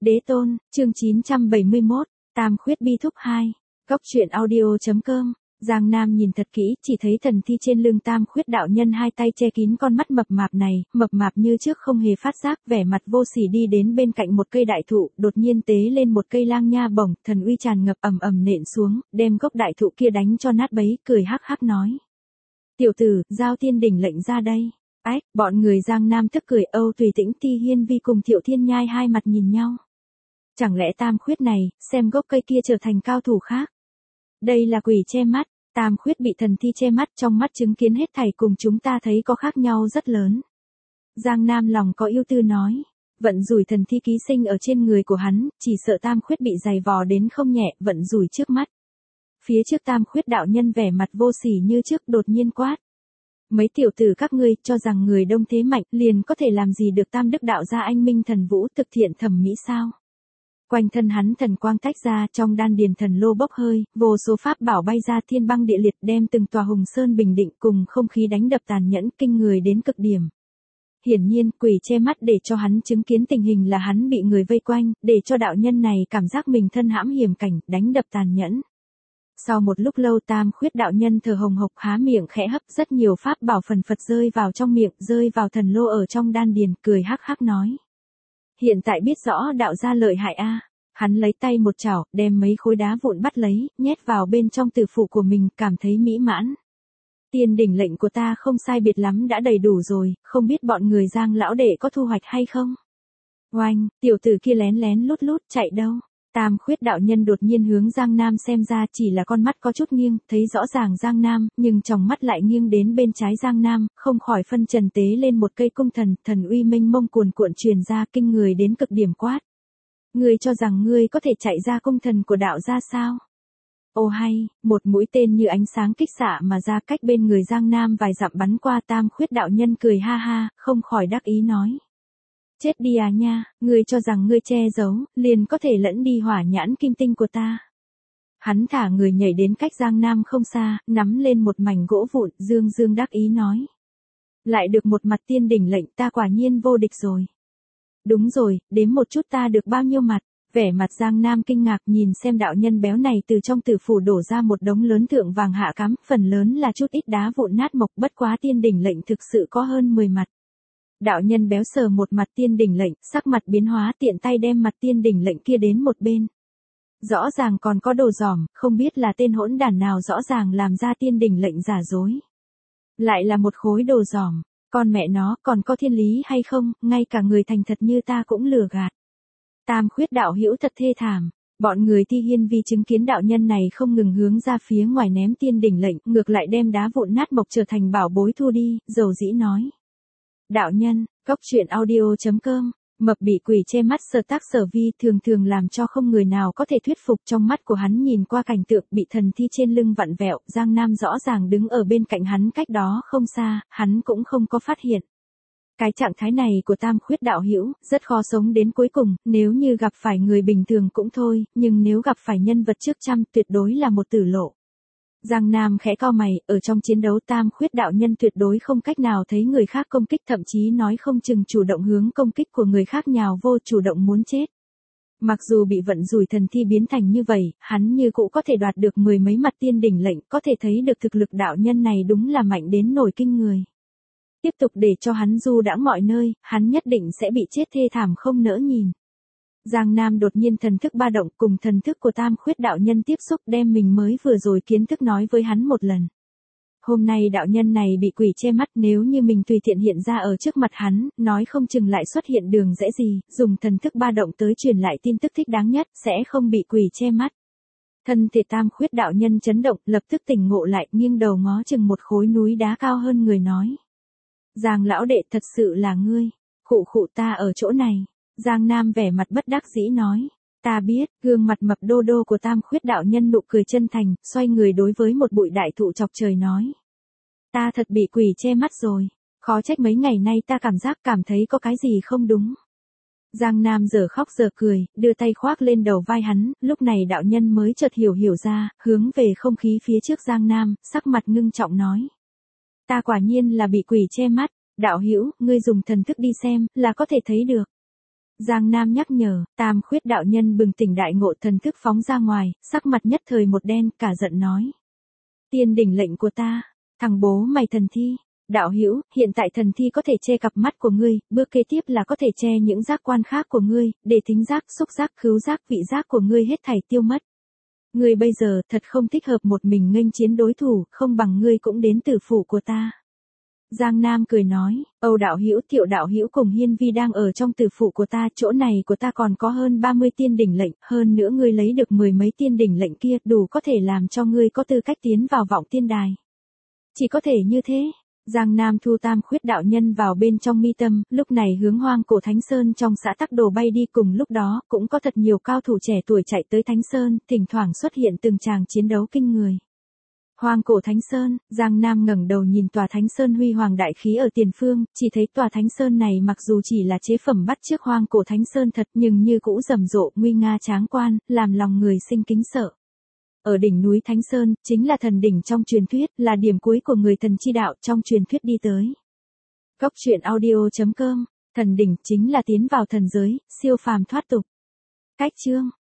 Đế tôn, chương 971, Tam khuyết bi thúc 2. Góc truyện audio.com. Giang Nam nhìn thật kỹ, chỉ thấy thần thi trên lưng Tam khuyết đạo nhân hai tay che kín con mắt mập mạp này, mập mạp như trước không hề phát giác, vẻ mặt vô sỉ đi đến bên cạnh một cây đại thụ, đột nhiên tế lên một cây lang nha bổng, thần uy tràn ngập ầm ầm nện xuống, đem gốc đại thụ kia đánh cho nát bấy, cười hắc hắc nói: "Tiểu tử, giao tiên đỉnh lệnh ra đây." Ách, bọn người Giang Nam tức cười. Âu Tùy Tĩnh, Ti Hiên Vi cùng Thiệu Thiên Nhai hai mặt nhìn nhau. Chẳng lẽ Tam khuyết này, xem gốc cây kia trở thành cao thủ khác? Đây là quỷ che mắt. Tam khuyết bị thần thi che mắt, trong mắt chứng kiến hết thảy cùng chúng ta thấy có khác nhau rất lớn. Giang Nam lòng có ưu tư nói, vận rủi thần thi ký sinh ở trên người của hắn, chỉ sợ Tam khuyết bị giày vò đến không nhẹ, vận rủi trước mắt. Phía trước Tam khuyết đạo nhân vẻ mặt vô sỉ như trước, đột nhiên quát: "Mấy tiểu tử các ngươi cho rằng người đông thế mạnh liền có thể làm gì được Tam đức đạo gia anh minh thần vũ thực thiện thẩm mỹ sao?" Quanh thân hắn thần quang tách ra, trong đan điền thần lô bốc hơi, vô số pháp bảo bay ra thiên băng địa liệt, đem từng tòa hùng sơn bình định, cùng không khí đánh đập tàn nhẫn kinh người đến cực điểm. Hiển nhiên, quỷ che mắt để cho hắn chứng kiến tình hình là hắn bị người vây quanh, để cho đạo nhân này cảm giác mình thân hãm hiểm cảnh, đánh đập tàn nhẫn. Sau một lúc lâu, Tam khuyết đạo nhân thở hồng hộc há miệng khẽ hấp, rất nhiều pháp bảo phần phật rơi vào trong miệng, rơi vào thần lô ở trong đan điền, cười hắc hắc nói: "Hiện tại biết rõ đạo gia lợi hại a." Hắn lấy tay một chảo, đem mấy khối đá vụn bắt lấy, nhét vào bên trong tử phụ của mình, cảm thấy mỹ mãn. Tiên đỉnh lệnh của ta không sai biệt lắm đã đầy đủ rồi, không biết bọn người Giang lão đệ có thu hoạch hay không? Oanh, tiểu tử kia lén lén lút lút chạy đâu? Tam khuyết đạo nhân đột nhiên hướng Giang Nam xem ra, chỉ là con mắt có chút nghiêng, thấy rõ ràng Giang Nam, nhưng tròng mắt lại nghiêng đến bên trái Giang Nam, không khỏi phân trần tế lên một cây cung thần, thần uy mênh mông cuồn cuộn truyền ra, kinh người đến cực điểm quát: "Ngươi cho rằng ngươi có thể chạy ra cung thần của đạo gia sao?" Ô hay, một mũi tên như ánh sáng kích xạ mà ra, cách bên người Giang Nam vài dặm bắn qua. Tam khuyết đạo nhân cười ha ha, không khỏi đắc ý nói: "Chết đi à nha, ngươi cho rằng ngươi che giấu, liền có thể lẫn đi hỏa nhãn kim tinh của ta." Hắn thả người nhảy đến cách Giang Nam không xa, nắm lên một mảnh gỗ vụn, dương dương đắc ý nói: "Lại được một mặt tiên đỉnh lệnh, ta quả nhiên vô địch rồi." "Đúng rồi, đếm một chút ta được bao nhiêu mặt?" Vẻ mặt Giang Nam kinh ngạc nhìn xem đạo nhân béo này, từ trong tử phủ đổ ra một đống lớn thượng vàng hạ cám, phần lớn là chút ít đá vụn nát mộc, bất quá tiên đỉnh lệnh thực sự có hơn 10 mặt. Đạo nhân béo sờ một mặt tiên đỉnh lệnh, sắc mặt biến hóa, tiện tay đem mặt tiên đỉnh lệnh kia đến một bên. Rõ ràng còn có đồ giỏm, không biết là tên hỗn đản nào rõ ràng làm ra tiên đỉnh lệnh giả dối. Lại là một khối đồ giỏm, con mẹ nó, còn có thiên lý hay không, ngay cả người thành thật như ta cũng lừa gạt. Tam khuyết đạo hữu thật thê thảm. Bọn người Ti Hiên Vi chứng kiến đạo nhân này không ngừng hướng ra phía ngoài ném tiên đỉnh lệnh, ngược lại đem đá vụn nát mộc trở thành bảo bối thu đi, dầu dĩ nói: "Đạo nhân." Góc truyện audio.com. Mập bị quỷ che mắt sở tác sở vi thường thường làm cho không người nào có thể thuyết phục, trong mắt của hắn nhìn qua cảnh tượng bị thần thi trên lưng vặn vẹo, Giang Nam rõ ràng đứng ở bên cạnh hắn cách đó không xa, hắn cũng không có phát hiện. Cái trạng thái này của Tam khuyết đạo hữu rất khó sống đến cuối cùng, nếu như gặp phải người bình thường cũng thôi, nhưng nếu gặp phải nhân vật trước trăm, tuyệt đối là một tử lộ. Giang Nam khẽ cau mày, ở trong chiến đấu Tam khuyết đạo nhân tuyệt đối không cách nào thấy người khác công kích, thậm chí nói không chừng chủ động hướng công kích của người khác nhào vô, chủ động muốn chết. Mặc dù bị vận rủi thần thi biến thành như vậy, hắn như cũ có thể đoạt được 10 mấy mặt tiên đỉnh lệnh, có thể thấy được thực lực đạo nhân này đúng là mạnh đến nổi kinh người. Tiếp tục để cho hắn du đãng mọi nơi, hắn nhất định sẽ bị chết thê thảm không nỡ nhìn. Giang Nam đột nhiên thần thức ba động, cùng thần thức của Tam khuyết đạo nhân tiếp xúc, đem mình mới vừa rồi kiến thức nói với hắn một lần. Hôm nay đạo nhân này bị quỷ che mắt, nếu như mình tùy tiện hiện ra ở trước mặt hắn, nói không chừng lại xuất hiện đường rẽ gì, dùng thần thức ba động tới truyền lại tin tức thích đáng nhất, sẽ không bị quỷ che mắt. Thân thể Tam khuyết đạo nhân chấn động, lập tức tỉnh ngộ lại, nghiêng đầu ngó chừng một khối núi đá cao hơn người nói: "Giang lão đệ, thật sự là ngươi." "Khụ khụ, ta ở chỗ này." Giang Nam vẻ mặt bất đắc dĩ nói: "Ta biết." Gương mặt mập đô đô của Tam khuyết đạo nhân nụ cười chân thành, xoay người đối với một bụi đại thụ chọc trời nói: "Ta thật bị quỷ che mắt rồi. Khó trách mấy ngày nay ta cảm thấy có cái gì không đúng." Giang Nam giờ khóc giờ cười, đưa tay khoác lên đầu vai hắn, lúc này đạo nhân mới chợt hiểu ra, hướng về không khí phía trước Giang Nam, sắc mặt ngưng trọng nói: "Ta quả nhiên là bị quỷ che mắt, đạo hữu, ngươi dùng thần thức đi xem, là có thể thấy được." Giang Nam nhắc nhở, Tam Khuyết đạo nhân bừng tỉnh đại ngộ, thần thức phóng ra ngoài, sắc mặt nhất thời một đen, cả giận nói. Tiên đỉnh lệnh của ta, thằng bố mày thần thi. Đạo hữu, hiện tại thần thi có thể che cặp mắt của ngươi, bước kế tiếp là có thể che những giác quan khác của ngươi, để thính giác, xúc giác, khứu giác, vị giác của ngươi hết thảy tiêu mất. Ngươi bây giờ thật không thích hợp một mình nghênh chiến đối thủ, không bằng ngươi cũng đến tử phủ của ta. Giang Nam cười nói, Âu đạo hữu, Thiệu đạo hữu cùng Hiên Vi đang ở trong tử phụ của ta, chỗ này của ta còn có hơn 30 tiên đỉnh lệnh, hơn nữa ngươi lấy được 10 mấy tiên đỉnh lệnh kia, đủ có thể làm cho ngươi có tư cách tiến vào vọng tiên đài. Chỉ có thể như thế. Giang Nam thu Tam Khuyết đạo nhân vào bên trong mi tâm, lúc này hướng Hoang Cổ Thánh Sơn trong xã Tắc Đồ bay đi, cùng lúc đó cũng có thật nhiều cao thủ trẻ tuổi chạy tới Thánh Sơn, thỉnh thoảng xuất hiện từng tràng chiến đấu kinh người. Hoang Cổ Thánh Sơn, Giang Nam ngẩng đầu nhìn tòa Thánh Sơn huy hoàng đại khí ở tiền phương, chỉ thấy tòa Thánh Sơn này mặc dù chỉ là chế phẩm bắt chước Hoang Cổ Thánh Sơn thật, nhưng như cũ rầm rộ, nguy nga tráng quan, làm lòng người sinh kính sợ. Ở đỉnh núi Thánh Sơn, chính là thần đỉnh trong truyền thuyết, là điểm cuối của người thần chi đạo trong truyền thuyết đi tới. Cốc truyện audio.com, thần đỉnh chính là tiến vào thần giới, siêu phàm thoát tục. Cách chương